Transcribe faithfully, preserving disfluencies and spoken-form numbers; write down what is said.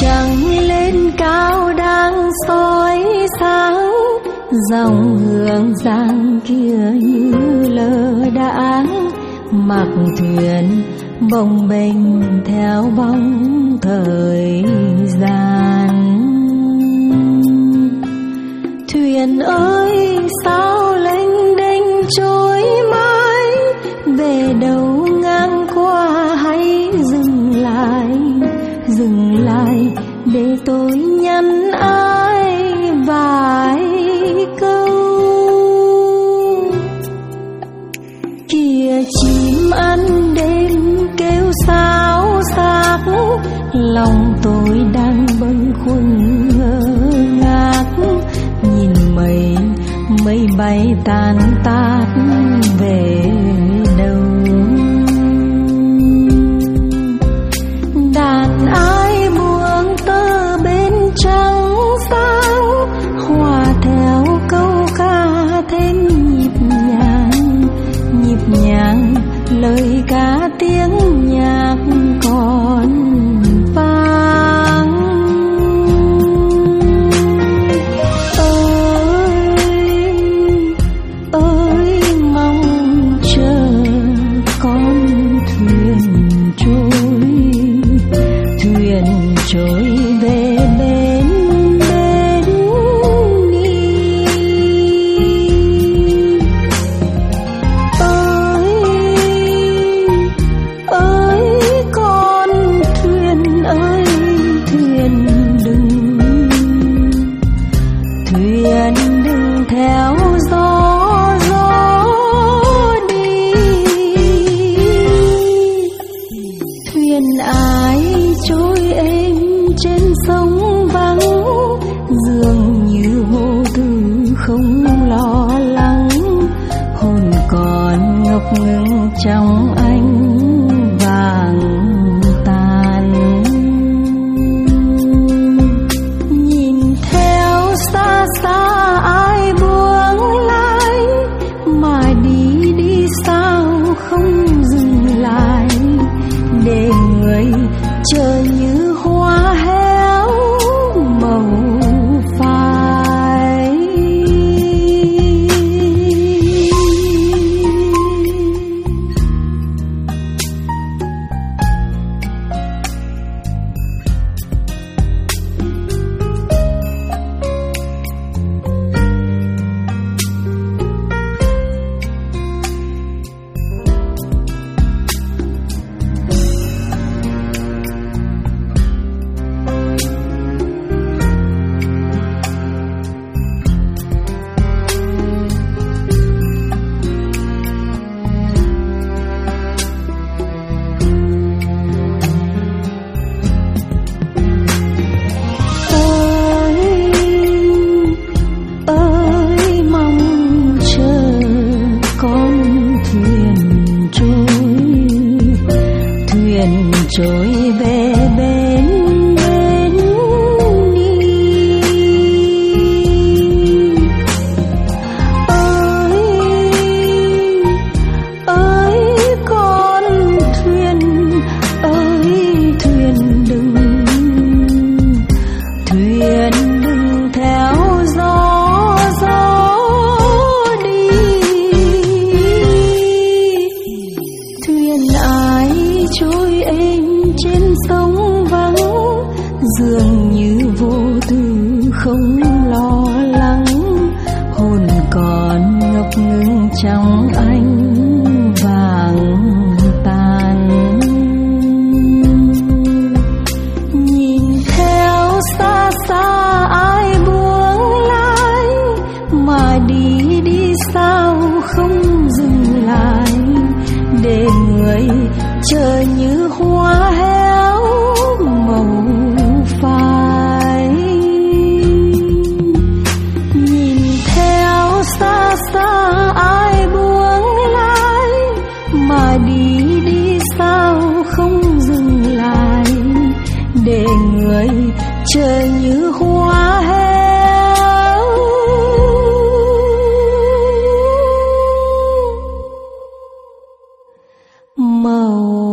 trăng lên cao đang soi sáng, dòng hương giang kia như lơ đãng, mặc thuyền bồng bềnh theo bóng thời gian. Thuyền ơi sao lênh đênh trôi mãi, về đâu ngang qua hãy dừng lại, dừng lại để tôi nhắn ai vài câu. Kìa chim ăn đêm kêu xao xạc, lòng tôi đang bâng khuâng ngơ ngác, nhìn mây mây bay tan tát về đâu. Đàn ai buông tơ bên trăng sáng, hòa theo câu ca thêm nhịp nhàng, nhịp nhàng lời ca tiếng nhạc còn vang. Ơi ơi mong chờ con thuyền trôi, thuyền trôi về bên bên đi. Ơi ơi con thuyền ơi, thuyền đừng thuyền đừng theo gió gió đi. Thuyền ai trôi êm trên sông vắng, dường như vô tư không lo lắng, hồn còn ngập ngừng trong ánh vàng tàn. Nhìn theo xa xa ai buông lái, mà đi đi sao không dừng lại, để người chờ như hoa héo màu phai. Trôi về bên bên đi. Ơi ơi con thuyền ơi, thuyền đừng thuyền đừng theo gió gió đi. Thuyền ai trôi êm trên sông vắng, dường như vô tư không lo lắng, hồn còn ngập ngừng trong ánh vàng tàn. Nhìn theo xa xa ai buông lái, mà đi đi sao không dừng lại, để người chờ như hoa héo màu phai. Nhìn theo xa xa ai buông lái, mà đi đi sao không dừng lại, để người chờ như hoa héo màu